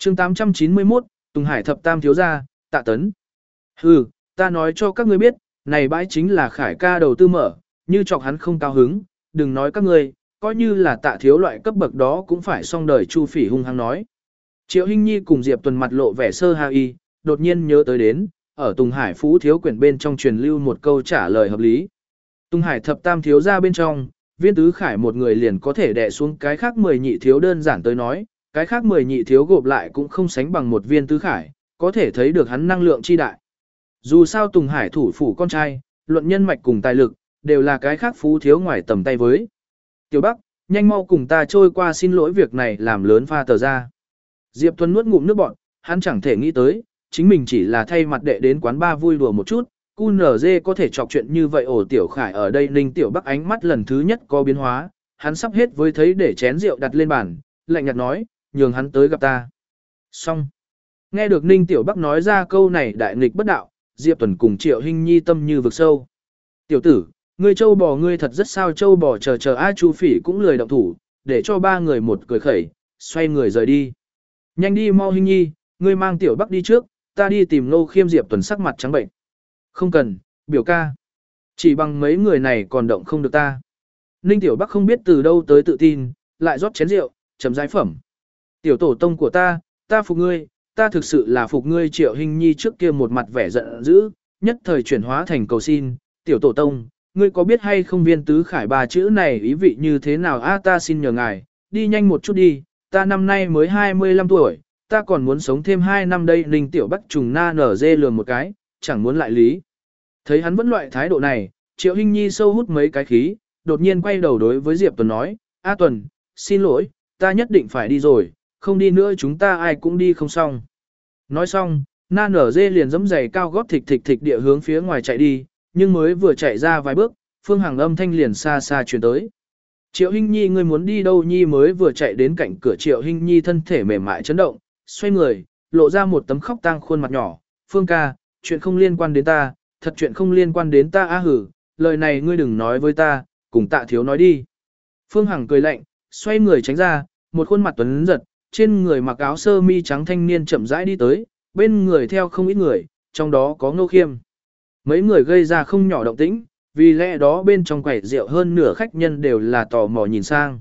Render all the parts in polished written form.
chương 891, Tùng Hải thập tam thiếu gia, Tạ Tấn. Hừ, ta nói cho các ngươi biết, này bãi chính là Khải ca đầu tư mở, như chọc hắn không cao hứng, đừng nói các ngươi, coi như là Tạ thiếu loại cấp bậc đó cũng phải xong đời. Chu Phỉ hung hăng nói. Triệu Hinh Nhi cùng Diệp Tuần mặt lộ vẻ sơ ha y, đột nhiên nhớ tới đến, ở Tùng Hải Phú thiếu quyển bên trong truyền lưu một câu trả lời hợp lý. Tùng Hải thập tam thiếu gia bên trong, Viên Tứ Khải một người liền có thể đè xuống cái khác 10 nhị thiếu, đơn giản tới nói, cái khác 10 nhị thiếu gộp lại cũng không sánh bằng một Viên Tứ Khải, có thể thấy được hắn năng lượng chi đại. Dù sao Tùng Hải thủ phủ con trai, luận nhân mạch cùng tài lực, đều là cái khác Phú thiếu ngoài tầm tay với. Tiểu Bắc, nhanh mau cùng ta trôi qua, xin lỗi việc này làm lớn pha tờ ra. Diệp Tuấn nuốt ngụm nước bọt, hắn chẳng thể nghĩ tới, chính mình chỉ là thay mặt đệ đến quán ba vui đùa một chút, QNZ có thể chọc chuyện như vậy. Ổ Tiểu Khải ở đây, Ninh Tiểu Bắc ánh mắt lần thứ nhất có biến hóa, hắn sắp hết với thấy để chén rượu đặt lên bàn, lạnh nhạt nói, nhường hắn tới gặp ta. Xong. Nghe được Ninh Tiểu Bắc nói ra câu này đại nghịch bất đạo, Diệp Tuấn cùng Triệu Hinh Nhi tâm như vực sâu. Tiểu tử, ngươi châu bò ngươi thật rất sao, châu bò chờ A. Chu Phỉ cũng lười động thủ, để cho ba người một cười khẩy, xoay người rời đi. Nhanh đi mau Hinh Nhi, ngươi mang Tiểu Bắc đi trước, ta đi tìm Nô Khiêm. Diệp Tuấn sắc mặt trắng bệnh. Không cần, biểu ca. Chỉ bằng mấy người này còn động không được ta. Ninh Tiểu Bắc không biết từ đâu tới tự tin, lại rót chén rượu, chấm giải phẩm. Tiểu tổ tông của ta phục ngươi, ta thực sự là phục ngươi. Triệu Hinh Nhi trước kia một mặt vẻ giận dữ, nhất thời chuyển hóa thành cầu xin. Tiểu tổ tông, ngươi có biết hay không Viên Tứ Khải ba chữ này ý vị như thế nào? Ta xin nhờ ngài, đi nhanh một chút đi, ta năm nay mới 25 tuổi, ta còn muốn sống thêm 2 năm đây. Ninh Tiểu Bắc trùng na nở dê lườm một cái, chẳng muốn lại lý. Thấy hắn vẫn loại thái độ này, Triệu Hinh Nhi sâu hút mấy cái khí, đột nhiên quay đầu đối với Diệp Tuần nói, A Tuần, xin lỗi, ta nhất định phải đi rồi, không đi nữa chúng ta ai cũng đi không xong. Nói xong, na nở dê liền giẫm giày cao gót thịch thịch thịch địa hướng phía ngoài chạy đi, nhưng mới vừa chạy ra vài bước, Phương Hằng âm thanh liền xa xa truyền tới. Triệu Hinh Nhi, ngươi muốn đi đâu? Nhi mới vừa chạy đến cạnh cửa, Triệu Hinh Nhi thân thể mềm mại chấn động, xoay người, lộ ra một tấm khóc tang khuôn mặt nhỏ. Phương ca, chuyện không liên quan đến ta, thật chuyện không liên quan đến ta. Hử, lời này ngươi đừng nói với ta, cùng Tạ thiếu nói đi. Phương Hằng cười lạnh, xoay người tránh ra, một khuôn mặt tuấn giật, trên người mặc áo sơ mi trắng thanh niên chậm rãi đi tới, bên người theo không ít người, trong đó có Ngô Khiêm. Mấy người gây ra không nhỏ động tĩnh, vì lẽ đó bên trong quầy rượu hơn nửa khách nhân đều là tò mò nhìn sang.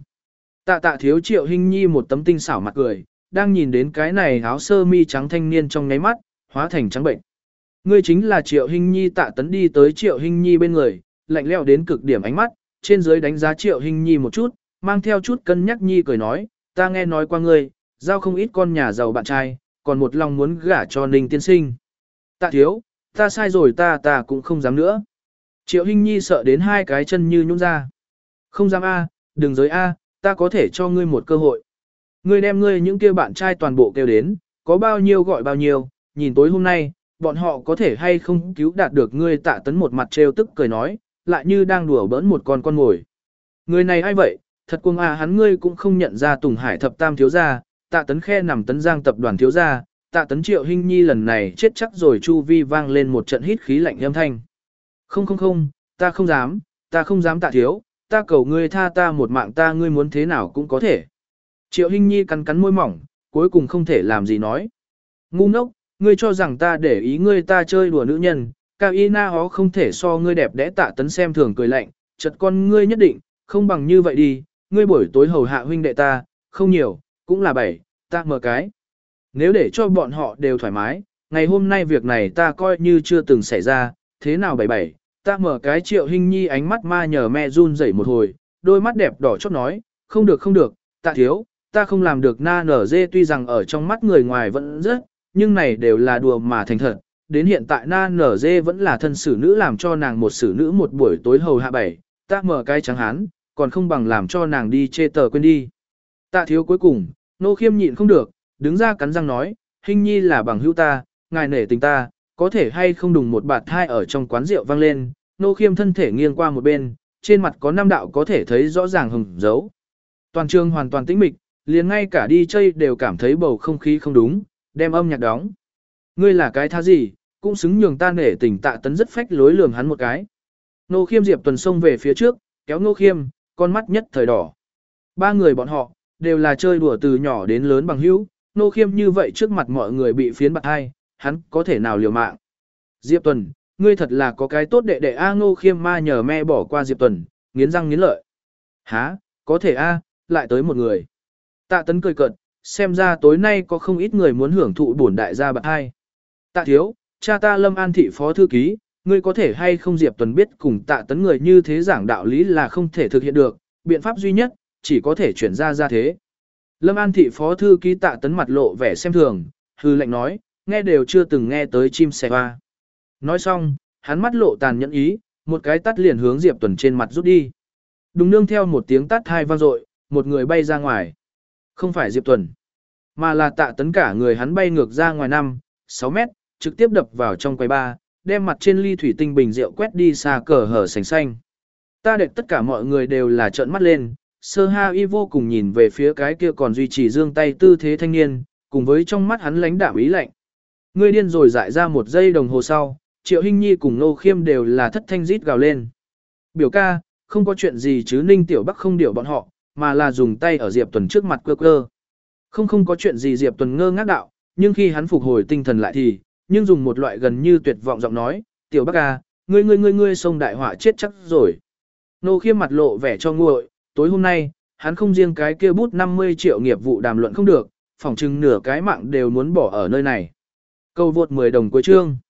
Tạ thiếu. Triệu Hinh Nhi một tấm tinh xảo mặt cười, đang nhìn đến cái này áo sơ mi trắng thanh niên trong nháy mắt, hóa thành trắng bệnh. Ngươi chính là Triệu Hinh Nhi. Tạ Tấn đi tới Triệu Hinh Nhi bên người, lạnh lẽo đến cực điểm ánh mắt, trên dưới đánh giá Triệu Hinh Nhi một chút, mang theo chút cân nhắc nhi cười nói, ta nghe nói qua ngươi, giao không ít con nhà giàu bạn trai, còn một lòng muốn gả cho Ninh tiên sinh. Tạ thiếu, ta sai rồi, ta cũng không dám nữa. Triệu Hinh Nhi sợ đến hai cái chân như nhũn ra. Không dám a, đừng giới a, ta có thể cho ngươi một cơ hội. Ngươi đem ngươi những kia bạn trai toàn bộ kêu đến, có bao nhiêu gọi bao nhiêu, nhìn tối hôm nay, bọn họ có thể hay không cứu đạt được ngươi. Tạ Tấn một mặt trêu tức cười nói, lại như đang đùa bỡn một con mồi. Người này ai vậy, thật cuồng à, hắn ngươi cũng không nhận ra Tùng Hải thập tam thiếu gia. Tạ Tấn khe nằm Tấn Giang tập đoàn thiếu gia. Tạ Tấn. Triệu Hinh Nhi lần này chết chắc rồi. Chu vi vang lên một trận hít khí lạnh âm thanh. Không, ta không dám Tạ thiếu, ta cầu ngươi tha ta một mạng, ta ngươi muốn thế nào cũng có thể. Triệu Hinh Nhi cắn môi mỏng, cuối cùng không thể làm gì nói. Ngu ngốc, ngươi cho rằng ta để ý ngươi, ta chơi đùa nữ nhân, Cao Y Na hó không thể so ngươi đẹp đẽ. Tạ Tấn xem thường cười lạnh, chật con ngươi nhất định, không bằng như vậy đi, ngươi buổi tối hầu hạ huynh đệ ta, không nhiều, cũng là 7, ta mở cái. Nếu để cho bọn họ đều thoải mái, ngày hôm nay việc này ta coi như chưa từng xảy ra, thế nào 77, ta mở cái. Triệu Hinh Nhi ánh mắt ma nhờ mẹ run rẩy một hồi, đôi mắt đẹp đỏ chót nói, không được, Tạ thiếu, ta không làm được. Na nở dê tuy rằng ở trong mắt người ngoài vẫn rất, nhưng này đều là đùa mà thành thật. Đến hiện tại Na nở dê vẫn là thân xử nữ, làm cho nàng một xử nữ một buổi tối hầu hạ 7, ta mở cái trắng hán, còn không bằng làm cho nàng đi chê tờ quên đi. Tạ thiếu. Cuối cùng, Nô Khiêm nhịn không được, đứng ra cắn răng nói, Hinh Nhi là bằng hữu ta, ngài nể tình ta, có thể hay không đùng một bạt thai. Ở trong quán rượu vang lên, Nô Khiêm thân thể nghiêng qua một bên, trên mặt có 5 đạo có thể thấy rõ ràng hồng dấu. Toàn trường hoàn toàn tĩnh mịch, liền ngay cả đi chơi đều cảm thấy bầu không khí không đúng, đem âm nhạc đóng. Ngươi là cái thá gì, cũng xứng nhường ta nể tình. Tạ Tấn rất phách lối lườm hắn một cái. Nô Khiêm. Diệp Tuần xông về phía trước, kéo Nô Khiêm, con mắt nhất thời đỏ. Ba người bọn họ đều là chơi đùa từ nhỏ đến lớn bằng hữu, Nô Khiêm như vậy trước mặt mọi người bị phiến bạc hai, hắn có thể nào liều mạng. Diệp Tuần, ngươi thật là có cái tốt đệ đệ A. Ngô Khiêm ma nhờ me bỏ qua Diệp Tuần, nghiến răng nghiến lợi. Hả, có thể A, lại tới một người. Tạ Tấn cười cợt, xem ra tối nay có không ít người muốn hưởng thụ bổn đại gia bạc hai. Tạ thiếu, cha ta Lâm An thị phó thư ký, ngươi có thể hay không Diệp Tuần biết cùng Tạ Tấn người như thế giảng đạo lý là không thể thực hiện được, biện pháp duy nhất, chỉ có thể chuyển ra thế. Lâm An thị phó thư ký Tạ Tấn mặt lộ vẻ xem thường, hư lệnh nói, nghe đều chưa từng nghe tới chim sẻ hoa. Nói xong, hắn mắt lộ tàn nhẫn ý, một cái tắt liền hướng Diệp Tuần trên mặt rút đi. Đùng nương theo một tiếng tắt hai vang dội, một người bay ra ngoài. Không phải Diệp Tuần, mà là Tạ Tấn cả người hắn bay ngược ra ngoài 5-6 mét, trực tiếp đập vào trong quầy bar, đem mặt trên ly thủy tinh bình rượu quét đi xa cờ hở sành xanh. Ta đệt tất cả mọi người đều là trợn mắt lên, Sơ Ha Y vô cùng nhìn về phía cái kia còn duy trì giương tay tư thế thanh niên, cùng với trong mắt hắn lãnh đạm ý lạnh. Ngươi điên rồi dại ra một giây đồng hồ sau, Triệu Hinh Nhi cùng Nô Khiêm đều là thất thanh rít gào lên. Biểu ca, không có chuyện gì chứ Ninh Tiểu Bắc không điệu bọn họ, mà là dùng tay ở Diệp Tuần trước mặt cơ cơ. Không có chuyện gì Diệp Tuần ngơ ngác đạo, nhưng khi hắn phục hồi tinh thần lại thì, nhưng dùng một loại gần như tuyệt vọng giọng nói, Tiểu Bắc à, ngươi sông đại họa chết chắc rồi. Nô Khiêm mặt lộ vẻ cho nguội, tối hôm nay, hắn không riêng cái kia bút 50 triệu nghiệp vụ đàm luận không được, phỏng chừng nửa cái mạng đều muốn bỏ ở nơi này. Câu vượt 10 đồng cuối chương.